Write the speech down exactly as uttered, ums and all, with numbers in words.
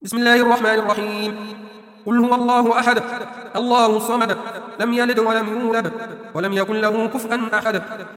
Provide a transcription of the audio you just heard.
بسم الله الرحمن الرحيم. قل هو الله أحد الله الصمد لم يلد ولم يولد ولم يكن له كفءا أحد.